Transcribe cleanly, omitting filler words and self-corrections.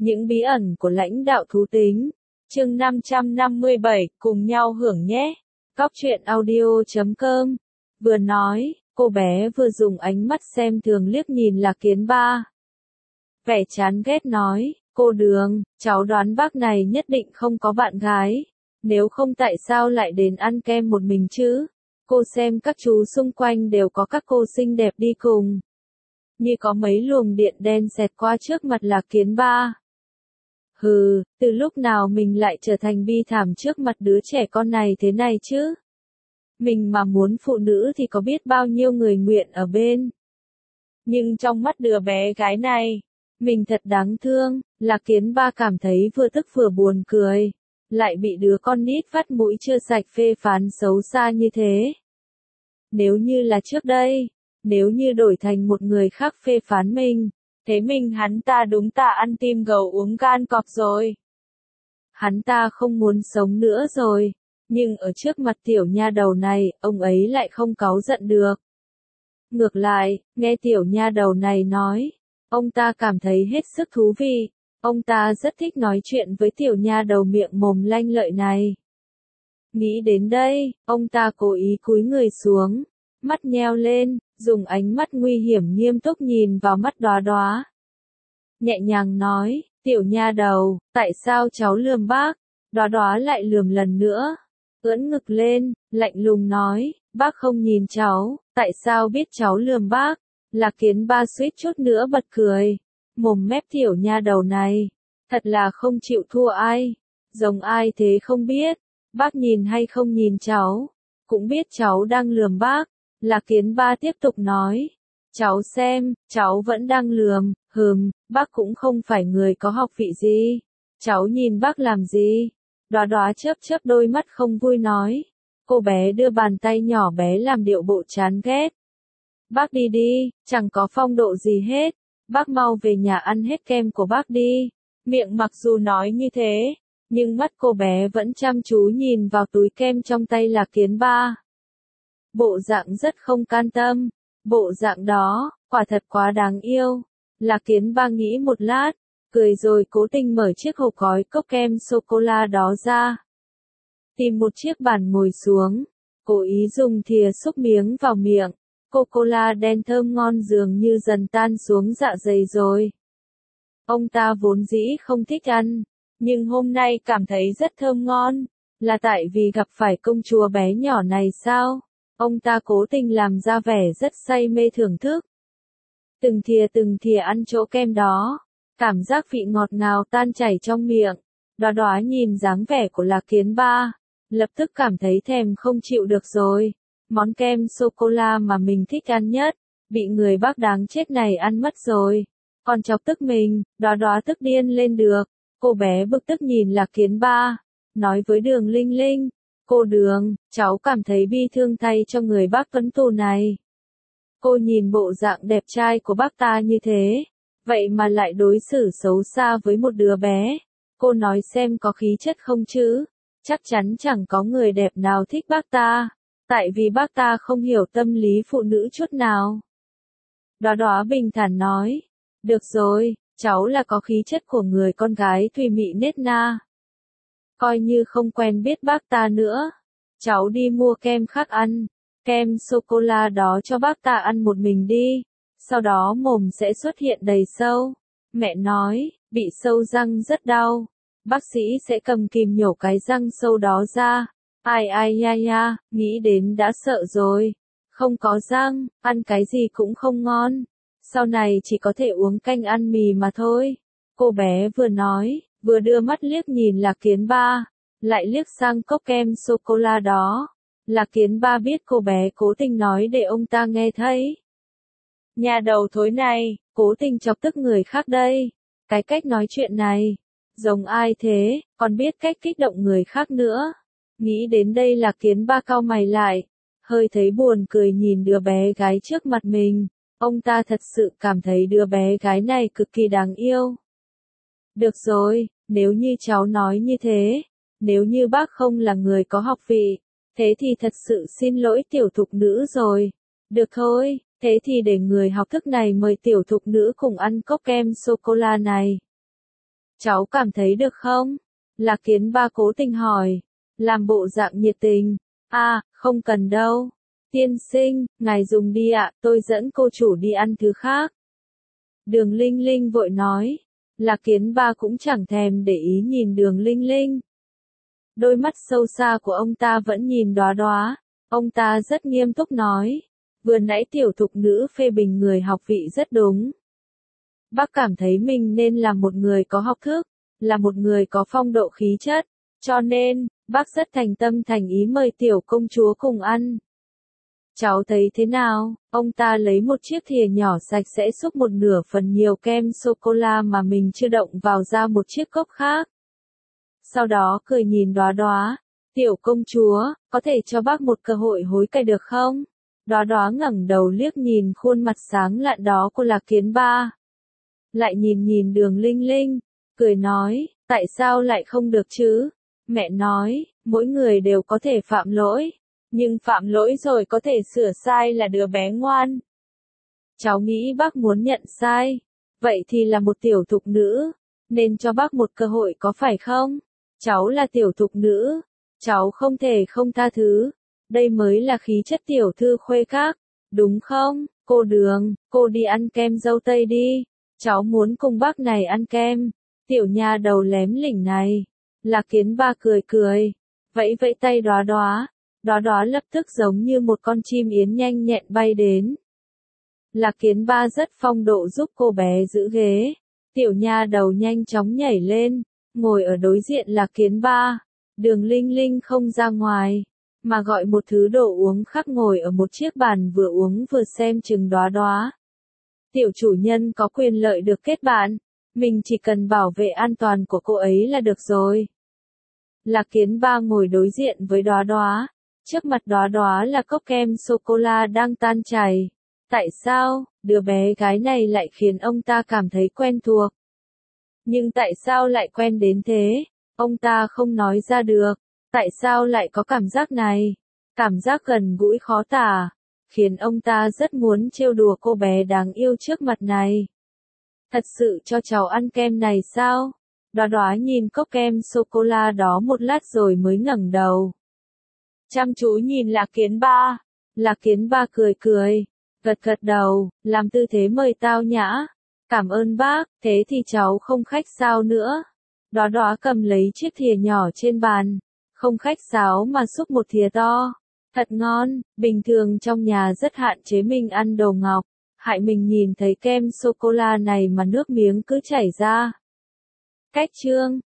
Những bí ẩn của lãnh đạo thú tính. Chương 557, cùng nhau hưởng nhé. Cóc truyện audio.com. Vừa nói, cô bé vừa dùng ánh mắt xem thường liếc nhìn Lạc Kiến Ba. Vẻ chán ghét nói, cô Đường, cháu đoán bác này nhất định không có bạn gái. Nếu không tại sao lại đến ăn kem một mình chứ? Cô xem các chú xung quanh đều có các cô xinh đẹp đi cùng. Như có mấy luồng điện đen xẹt qua trước mặt Lạc Kiến Ba. Hừ, từ lúc nào mình lại trở thành bi thảm trước mặt đứa trẻ con này thế này chứ? Mình mà muốn phụ nữ thì có biết bao nhiêu người nguyện ở bên. Nhưng trong mắt đứa bé gái này, mình thật đáng thương. Lạc Kiến Ba cảm thấy vừa tức vừa buồn cười. Lại bị đứa con nít vắt mũi chưa sạch phê phán xấu xa như thế. Nếu như là trước đây, nếu như đổi thành một người khác phê phán mình, thế mình hắn ta đúng tạ ăn tim gầu uống gan cọp rồi. Hắn ta không muốn sống nữa rồi, nhưng ở trước mặt tiểu nha đầu này, ông ấy lại không cáu giận được. Ngược lại, nghe tiểu nha đầu này nói, ông ta cảm thấy hết sức thú vị, ông ta rất thích nói chuyện với tiểu nha đầu miệng mồm lanh lợi này. Nghĩ đến đây, ông ta cố ý cúi người xuống, mắt nheo lên, dùng ánh mắt nguy hiểm nghiêm túc nhìn vào mắt Đóa Đóa. Nhẹ nhàng nói, tiểu nha đầu, tại sao cháu lườm bác? Đóa Đóa lại lườm lần nữa, ưỡn ngực lên, lạnh lùng nói, bác không nhìn cháu, tại sao biết cháu lườm bác? Lạc Kiến Ba suýt chút nữa bật cười, mồm mép tiểu nha đầu này, thật là không chịu thua ai, giống ai thế không biết, bác nhìn hay không nhìn cháu, cũng biết cháu đang lườm bác. Lạc Kiến Ba tiếp tục nói, cháu xem, cháu vẫn đang lườm, bác cũng không phải người có học vị gì, cháu nhìn bác làm gì? Đóa Đóa chớp chớp đôi mắt không vui nói, cô bé đưa bàn tay nhỏ bé làm điệu bộ chán ghét. Bác đi đi, chẳng có phong độ gì hết, bác mau về nhà ăn hết kem của bác đi. Miệng mặc dù nói như thế, nhưng mắt cô bé vẫn chăm chú nhìn vào túi kem trong tay Lạc Kiến Ba. Bộ dạng rất không can tâm, bộ dạng đó, quả thật quá đáng yêu. Lạc Kiến Ba nghĩ một lát, cười rồi cố tình mở chiếc hộp gói cốc kem sô-cô-la đó ra. Tìm một chiếc bàn ngồi xuống, cố ý dùng thìa xúc miếng vào miệng, cô-cô-la đen thơm ngon dường như dần tan xuống dạ dày rồi. Ông ta vốn dĩ không thích ăn, nhưng hôm nay cảm thấy rất thơm ngon, là tại vì gặp phải công chúa bé nhỏ này sao? Ông ta cố tình làm ra vẻ rất say mê thưởng thức. Từng thìa ăn chỗ kem đó, cảm giác vị ngọt ngào tan chảy trong miệng. Đóa Đóa nhìn dáng vẻ của Lạc Kiến Ba, lập tức cảm thấy thèm không chịu được rồi. Món kem sô-cô-la mà mình thích ăn nhất, bị người bác đáng chết này ăn mất rồi. Còn chọc tức mình, Đóa Đóa tức điên lên được. Cô bé bực tức nhìn Lạc Kiến Ba, nói với Đường Linh Linh, cô Đường, cháu cảm thấy bi thương thay cho người bác tuấn tú này. Cô nhìn bộ dạng đẹp trai của bác ta như thế, vậy mà lại đối xử xấu xa với một đứa bé. Cô nói xem có khí chất không chứ? Chắc chắn chẳng có người đẹp nào thích bác ta, tại vì bác ta không hiểu tâm lý phụ nữ chút nào. Đóa Đóa bình thản nói, được rồi, cháu là có khí chất của người con gái thùy mị nết na. Coi như không quen biết bác ta nữa, cháu đi mua kem khác ăn, kem sô-cô-la đó cho bác ta ăn một mình đi, sau đó mồm sẽ xuất hiện đầy sâu. Mẹ nói, bị sâu răng rất đau, bác sĩ sẽ cầm kìm nhổ cái răng sâu đó ra. Ai ai ya ya, nghĩ đến đã sợ rồi, không có răng, ăn cái gì cũng không ngon, sau này chỉ có thể uống canh ăn mì mà thôi. Cô bé vừa nói, vừa đưa mắt liếc nhìn Lạc Kiến Ba, lại liếc sang cốc kem sô-cô-la đó. Lạc Kiến Ba biết cô bé cố tình nói để ông ta nghe thấy. Nhà đầu thối này, cố tình chọc tức người khác đây. Cái cách nói chuyện này, giống ai thế, còn biết cách kích động người khác nữa. Nghĩ đến đây Lạc Kiến Ba cau mày lại, hơi thấy buồn cười nhìn đứa bé gái trước mặt mình. Ông ta thật sự cảm thấy đứa bé gái này cực kỳ đáng yêu. Được rồi, nếu như cháu nói như thế, nếu như bác không là người có học vị, thế thì thật sự xin lỗi tiểu thục nữ rồi. Được thôi, thế thì để người học thức này mời tiểu thục nữ cùng ăn cốc kem sô-cô-la này. Cháu cảm thấy được không? Lạc Kiến Ba cố tình hỏi, làm bộ dạng nhiệt tình. À, không cần đâu. Tiên sinh, ngài dùng đi ạ, tôi dẫn cô chủ đi ăn thứ khác. Đường Linh Linh vội nói. Lạc Kiến Ba cũng chẳng thèm để ý nhìn Đường Linh Linh. Đôi mắt sâu xa của ông ta vẫn nhìn Đóa Đóa. Ông ta rất nghiêm túc nói. Vừa nãy tiểu thục nữ phê bình người học vị rất đúng. Bác cảm thấy mình nên là một người có học thức, là một người có phong độ khí chất. Cho nên, bác rất thành tâm thành ý mời tiểu công chúa cùng ăn. Cháu thấy thế nào? Ông ta lấy một chiếc thìa nhỏ sạch sẽ xúc một nửa phần nhiều kem sô-cô-la mà mình chưa động vào ra một chiếc cốc khác. Sau đó cười nhìn Đóa Đóa. Tiểu công chúa, có thể cho bác một cơ hội hối cải được không? Đóa Đóa ngẩng đầu liếc nhìn khuôn mặt sáng lạn đó của Lạc Kiến Ba. Lại nhìn Đường Linh Linh, cười nói, tại sao lại không được chứ? Mẹ nói, mỗi người đều có thể phạm lỗi, nhưng phạm lỗi rồi có thể sửa sai là đứa bé ngoan. Cháu nghĩ bác muốn nhận sai, vậy thì là một tiểu thục nữ, nên cho bác một cơ hội có phải không? Cháu là tiểu thục nữ, cháu không thể không tha thứ, đây mới là khí chất tiểu thư khuê các, đúng không? Cô Đường, cô đi ăn kem dâu tây đi, cháu muốn cùng bác này ăn kem, tiểu nha đầu lém lỉnh này. Lạc Kiến Ba cười cười, vẫy vẫy tay Đóa Đóa. Đóa Đóa lập tức giống như một con chim yến nhanh nhẹn bay đến. Lạc Kiến Ba rất phong độ giúp cô bé giữ ghế. Tiểu nha đầu nhanh chóng nhảy lên, ngồi ở đối diện Lạc Kiến Ba. Đường Linh Linh không ra ngoài, mà gọi một thứ đồ uống khác ngồi ở một chiếc bàn vừa uống vừa xem chừng Đóa Đóa. Tiểu chủ nhân có quyền lợi được kết bạn, mình chỉ cần bảo vệ an toàn của cô ấy là được rồi. Lạc Kiến Ba ngồi đối diện với Đóa Đóa. Trước mặt Đóa Đóa là cốc kem sô-cô-la đang tan chảy. Tại sao, đứa bé gái này lại khiến ông ta cảm thấy quen thuộc? Nhưng tại sao lại quen đến thế? Ông ta không nói ra được. Tại sao lại có cảm giác này? Cảm giác gần gũi khó tả, khiến ông ta rất muốn trêu đùa cô bé đáng yêu trước mặt này. Thật sự cho cháu ăn kem này sao? Đóa Đóa nhìn cốc kem sô-cô-la đó một lát rồi mới ngẩng đầu. Chăm chú nhìn Lạc Kiến Ba. Lạc Kiến Ba cười cười, gật đầu, làm tư thế mời tao nhã. Cảm ơn bác, thế thì cháu không khách sáo nữa. Đóa Đóa cầm lấy chiếc thìa nhỏ trên bàn, không khách sáo mà xúc một thìa to. Thật ngon, bình thường trong nhà rất hạn chế mình ăn đồ ngọt, hại mình nhìn thấy kem sô-cô-la này mà nước miếng cứ chảy ra. Cách chương